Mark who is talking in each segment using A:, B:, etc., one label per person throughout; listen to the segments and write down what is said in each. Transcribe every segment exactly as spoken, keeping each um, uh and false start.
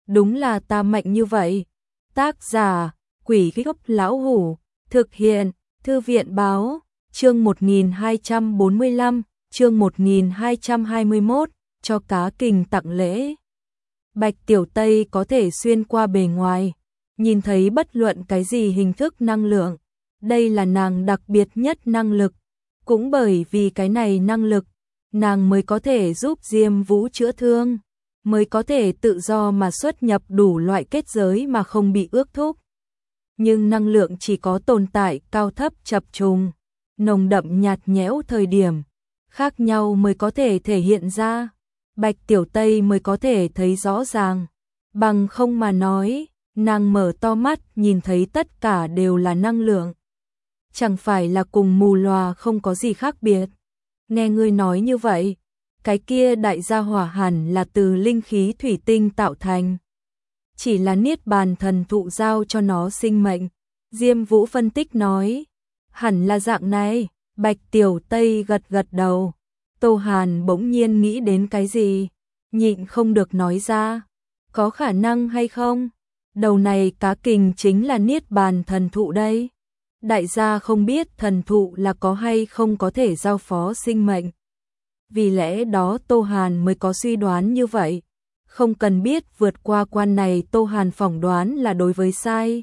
A: đúng là ta mạnh như vậy. Tác giả, Quỷ Gốc Lão Hủ, thực hiện, Thư viện Báo, chương một nghìn hai trăm bốn mươi lăm, chương một nghìn hai trăm hai mươi mốt, cho cá kình tặng lễ. Bạch Tiểu Tây có thể xuyên qua bề ngoài, nhìn thấy bất luận cái gì hình thức năng lượng. Đây là nàng đặc biệt nhất năng lực. Cũng bởi vì cái này năng lực, nàng mới có thể giúp Diêm Vũ chữa thương, mới có thể tự do mà xuất nhập đủ loại kết giới mà không bị ước thúc. Nhưng năng lượng chỉ có tồn tại cao thấp chập trùng, nồng đậm nhạt nhẽo thời điểm khác nhau mới có thể thể hiện ra. Bạch Tiểu Tây mới có thể thấy rõ ràng. Bằng không mà nói, nàng mở to mắt nhìn thấy tất cả đều là năng lượng. Chẳng phải là cùng mù lòa không có gì khác biệt. Nghe ngươi nói như vậy, cái kia đại gia hỏa hẳn là từ linh khí thủy tinh tạo thành. Chỉ là niết bàn thần thụ giao cho nó sinh mệnh. Diêm Vũ phân tích nói, hẳn là dạng này. Bạch Tiểu Tây gật gật đầu. Tô Hàn bỗng nhiên nghĩ đến cái gì, nhịn không được nói ra. Có khả năng hay không? Đầu này cá kình chính là niết bàn thần thụ đây. Đại gia không biết thần thụ là có hay không có thể giao phó sinh mệnh. Vì lẽ đó Tô Hàn mới có suy đoán như vậy. Không cần biết vượt qua quan này, Tô Hàn phỏng đoán là đối với sai.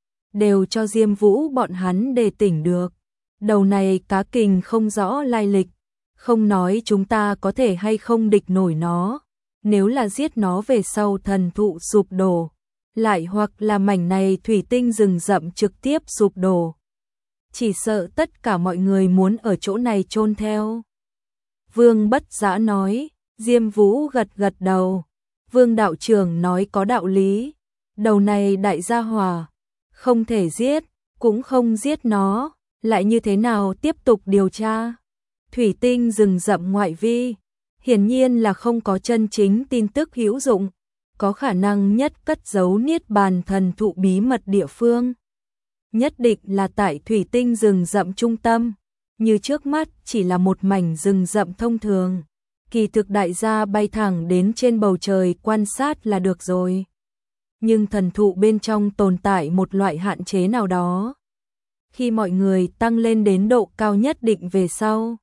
A: Đều cho Diêm Vũ bọn hắn đề tỉnh được. Đầu này cá kình không rõ lai lịch. Không nói chúng ta có thể hay không địch nổi nó. Nếu là giết nó về sau thần thụ sụp đổ. Lại hoặc là mảnh này thủy tinh rừng rậm trực tiếp sụp đổ. Chỉ sợ tất cả mọi người muốn ở chỗ này chôn theo. Vương Bất Dã nói. Diêm Vũ gật gật đầu. Vương đạo trưởng nói có đạo lý. Đầu này đại gia hỏa, không thể giết, cũng không giết nó, lại như thế nào tiếp tục điều tra? Thủy tinh rừng rậm ngoại vi, hiển nhiên là không có chân chính tin tức hữu dụng, có khả năng nhất cất giấu niết bàn thần thụ bí mật địa phương. Nhất định là tại thủy tinh rừng rậm trung tâm, như trước mắt chỉ là một mảnh rừng rậm thông thường. Kỳ thực đại gia bay thẳng đến trên bầu trời quan sát là được rồi. Nhưng thần thụ bên trong tồn tại một loại hạn chế nào đó. Khi mọi người tăng lên đến độ cao nhất định về sau,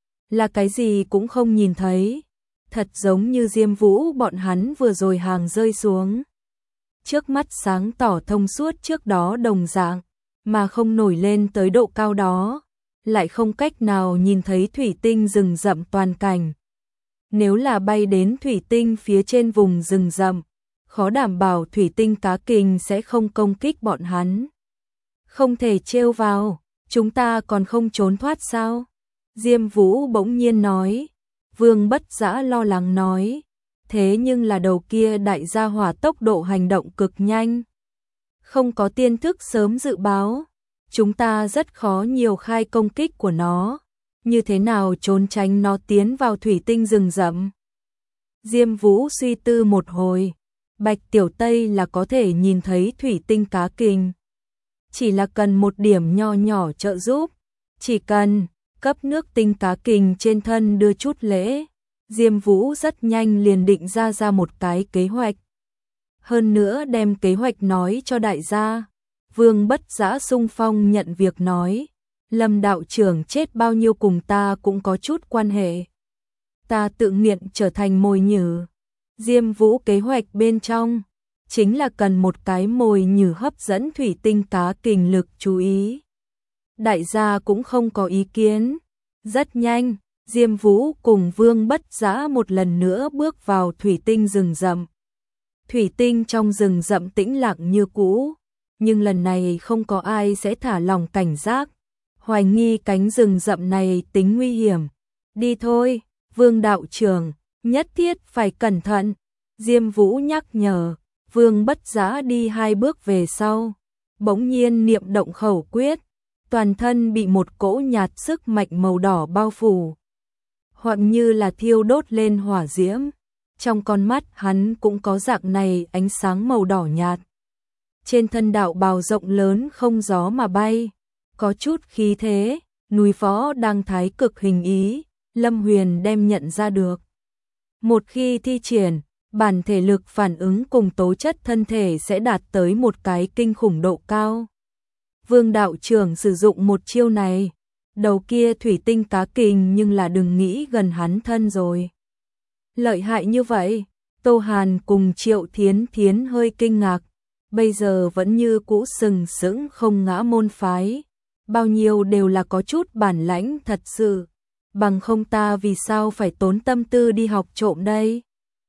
A: là cái gì cũng không nhìn thấy. Thật giống như Diêm Vũ bọn hắn vừa rồi hàng rơi xuống. Trước mắt sáng tỏ thông suốt trước đó đồng dạng, mà không nổi lên tới độ cao đó, lại không cách nào nhìn thấy thủy tinh rừng rậm toàn cảnh. Nếu là bay đến thủy tinh phía trên vùng rừng rậm, khó đảm bảo thủy tinh cá kình sẽ không công kích bọn hắn. Không thể trêu vào, chúng ta còn không trốn thoát sao? Diêm Vũ bỗng nhiên nói. Vương Bất Dã lo lắng nói. Thế nhưng là đầu kia đại gia hỏa tốc độ hành động cực nhanh. Không có tiên thức sớm dự báo. Chúng ta rất khó nhiều khai công kích của nó. Như thế nào trốn tránh nó tiến vào thủy tinh rừng rậm? Diêm Vũ suy tư một hồi. Bạch Tiểu Tây là có thể nhìn thấy thủy tinh cá kình. Chỉ là cần một điểm nho nhỏ trợ giúp. Chỉ cần cấp nước tinh cá kình trên thân đưa chút lễ. Diêm Vũ rất nhanh liền định ra ra một cái kế hoạch. Hơn nữa đem kế hoạch nói cho đại gia. Vương Bất Dã xung phong nhận việc nói. Lâm đạo trưởng chết bao nhiêu cùng ta cũng có chút quan hệ. Ta tự nguyện trở thành mồi nhử. Diêm Vũ kế hoạch bên trong chính là cần một cái mồi nhử hấp dẫn thủy tinh cá kình lực chú ý. Đại gia cũng không có ý kiến. Rất nhanh, Diêm Vũ cùng Vương Bất Dã một lần nữa bước vào thủy tinh rừng rậm. Thủy tinh trong rừng rậm tĩnh lặng như cũ, nhưng lần này không có ai sẽ thả lỏng cảnh giác. Hoài nghi cánh rừng rậm này tính nguy hiểm. Đi thôi, Vương đạo trưởng, nhất thiết phải cẩn thận. Diêm Vũ nhắc nhở. Vương Bất Dã đi hai bước về sau, bỗng nhiên niệm động khẩu quyết, toàn thân bị một cỗ nhạt sức mạnh màu đỏ bao phủ, hoặc như là thiêu đốt lên hỏa diễm. Trong con mắt hắn cũng có dạng này ánh sáng màu đỏ nhạt. Trên thân đạo bào rộng lớn không gió mà bay, có chút khí thế, núi phó đang thái cực hình ý, Lâm Huyền đem nhận ra được. Một khi thi triển, bản thể lực phản ứng cùng tố chất thân thể sẽ đạt tới một cái kinh khủng độ cao. Vương đạo trưởng sử dụng một chiêu này, đầu kia thủy tinh cá kình nhưng là đừng nghĩ gần hắn thân rồi. Lợi hại như vậy, Tô Hàn cùng Triệu Thiến Thiến hơi kinh ngạc, bây giờ vẫn như cũ sừng sững không ngã môn phái, bao nhiêu đều là có chút bản lãnh thật sự, bằng không ta vì sao phải tốn tâm tư đi học trộm đây?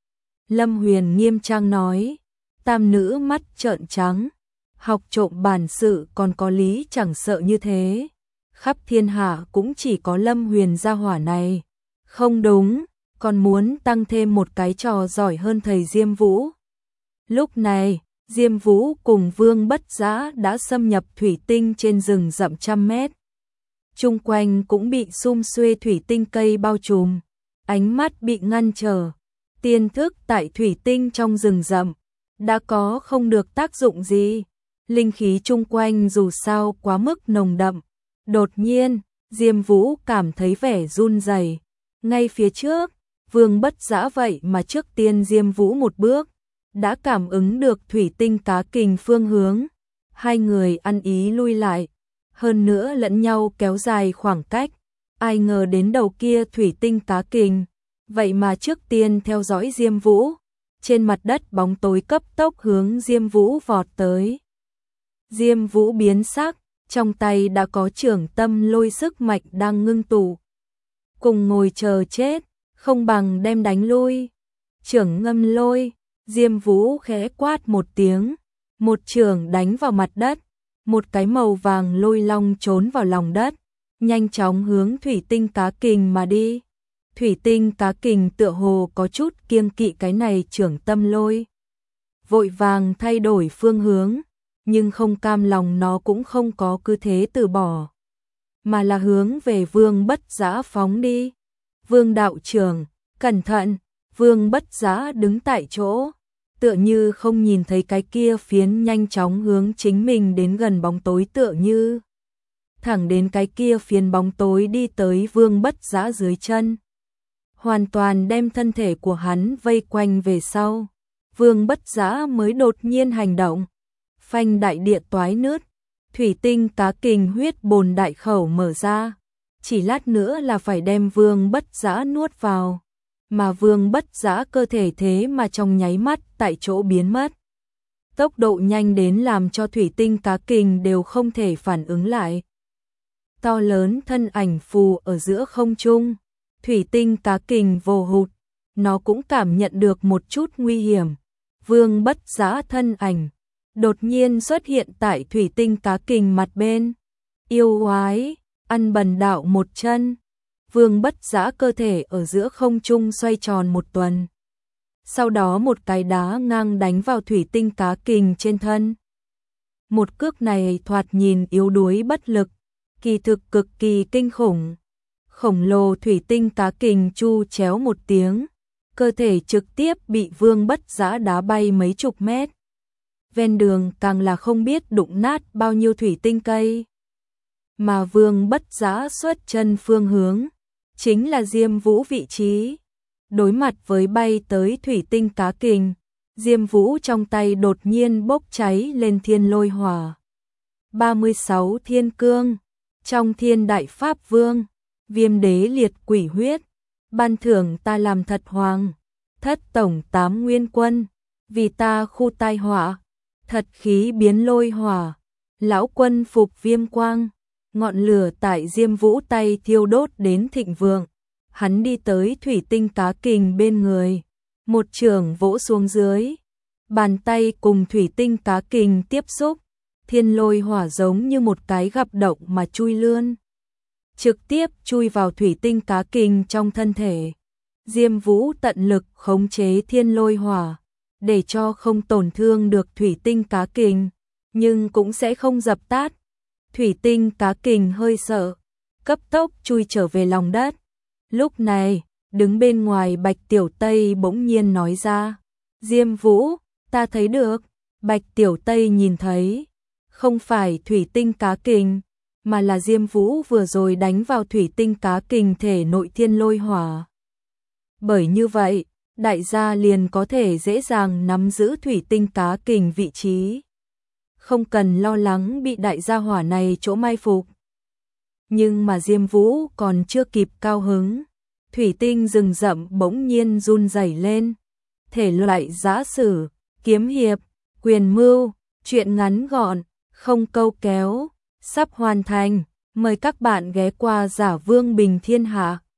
A: Lâm Huyền nghiêm trang nói, tam nữ mắt trợn trắng, học trộm bản sự còn có lý chẳng sợ như thế, khắp thiên hạ cũng chỉ có Lâm Huyền gia hỏa này, không đúng, còn muốn tăng thêm một cái trò giỏi hơn thầy Diêm Vũ. Lúc này, Diêm Vũ cùng Vương Bất Dã đã xâm nhập thủy tinh trên rừng rậm trăm mét. Chung quanh cũng bị sum xuê thủy tinh cây bao trùm, ánh mắt bị ngăn trở. Tiên thức tại thủy tinh trong rừng rậm đã có không được tác dụng gì. Linh khí chung quanh dù sao quá mức nồng đậm. Đột nhiên, Diêm Vũ cảm thấy vẻ run rẩy. Ngay phía trước, Vương Bất Dã vậy mà trước tiên Diêm Vũ một bước, đã cảm ứng được thủy tinh cá kình phương hướng. Hai người ăn ý lui lại, hơn nữa lẫn nhau kéo dài khoảng cách. Ai ngờ đến đầu kia thủy tinh cá kình, vậy mà trước tiên theo dõi Diêm Vũ. Trên mặt đất bóng tối cấp tốc hướng Diêm Vũ vọt tới. Diêm Vũ biến sắc, trong tay đã có trưởng tâm lôi sức mạnh đang ngưng tụ. Cùng ngồi chờ chết, không bằng đem đánh lui. Trưởng ngâm lôi, Diêm Vũ khẽ quát một tiếng, một trường đánh vào mặt đất, một cái màu vàng lôi long trốn vào lòng đất, nhanh chóng hướng thủy tinh cá kình mà đi. Thủy tinh cá kình tựa hồ có chút kiêng kỵ cái này trưởng tâm lôi, vội vàng thay đổi phương hướng, nhưng không cam lòng nó cũng không có cứ thế từ bỏ, mà là hướng về Vương Bất Dã phóng đi. Vương đạo trưởng, cẩn thận! Vương Bất Dã đứng tại chỗ, tựa như không nhìn thấy cái kia phiến nhanh chóng hướng chính mình đến gần bóng tối, tựa như thẳng đến cái kia phiến bóng tối đi tới Vương Bất Dã dưới chân, hoàn toàn đem thân thể của hắn vây quanh về sau. Vương Bất Dã mới đột nhiên hành động, phanh đại địa toái nứt, thủy tinh cá kình huyết bồn đại khẩu mở ra, chỉ lát nữa là phải đem Vương Bất Dã nuốt vào, mà Vương Bất Dã cơ thể thế mà trong nháy mắt tại chỗ biến mất. Tốc độ nhanh đến làm cho thủy tinh cá kình đều không thể phản ứng lại. To lớn thân ảnh phù ở giữa không trung, thủy tinh cá kình vồ hụt, nó cũng cảm nhận được một chút nguy hiểm. Vương Bất Dã thân ảnh đột nhiên xuất hiện tại thủy tinh cá kình mặt bên. Yêu oái, ăn bần đạo một chân. Vương Bất Dã cơ thể ở giữa không trung xoay tròn một tuần. Sau đó một cái đá ngang đánh vào thủy tinh cá kình trên thân. Một cước này thoạt nhìn yếu đuối bất lực, kỳ thực cực kỳ kinh khủng. Khổng lồ thủy tinh cá kình chu chéo một tiếng, cơ thể trực tiếp bị Vương Bất Dã đá bay mấy chục mét. Ven đường càng là không biết đụng nát bao nhiêu thủy tinh cây. Mà Vương Bất Dã xuất chân phương hướng chính là Diêm Vũ vị trí. Đối mặt với bay tới thủy tinh cá kình, Diêm Vũ trong tay đột nhiên bốc cháy lên thiên lôi hỏa. ba mươi sáu thiên cương, trong thiên đại pháp vương, viêm đế liệt quỷ huyết, ban thưởng ta làm thật hoàng, thất tổng tám nguyên quân, vì ta khu tai họa, thật khí biến lôi hỏa, lão quân phục viêm quang. Ngọn lửa tại Diêm Vũ tay thiêu đốt đến thịnh vượng, hắn đi tới thủy tinh cá kình bên người, một chưởng vỗ xuống dưới, bàn tay cùng thủy tinh cá kình tiếp xúc, thiên lôi hỏa giống như một cái gặp động mà chui lươn, trực tiếp chui vào thủy tinh cá kình trong thân thể. Diêm Vũ tận lực khống chế thiên lôi hỏa, để cho không tổn thương được thủy tinh cá kình, nhưng cũng sẽ không dập tắt. Thủy tinh cá kình hơi sợ, cấp tốc chui trở về lòng đất. Lúc này, đứng bên ngoài Bạch Tiểu Tây bỗng nhiên nói ra, Diêm Vũ, ta thấy được. Bạch Tiểu Tây nhìn thấy, không phải thủy tinh cá kình, mà là Diêm Vũ vừa rồi đánh vào thủy tinh cá kình thể nội thiên lôi hỏa. Bởi như vậy, đại gia liền có thể dễ dàng nắm giữ thủy tinh cá kình vị trí. Không cần lo lắng bị đại gia hỏa này chỗ mai phục. Nhưng mà Diêm Vũ còn chưa kịp cao hứng, thủy tinh rừng rậm bỗng nhiên run rẩy lên. Thể loại giã sử, kiếm hiệp, quyền mưu, truyện ngắn gọn, không câu kéo, sắp hoàn thành. Mời các bạn ghé qua Giả Vương Bình Thiên Hạ.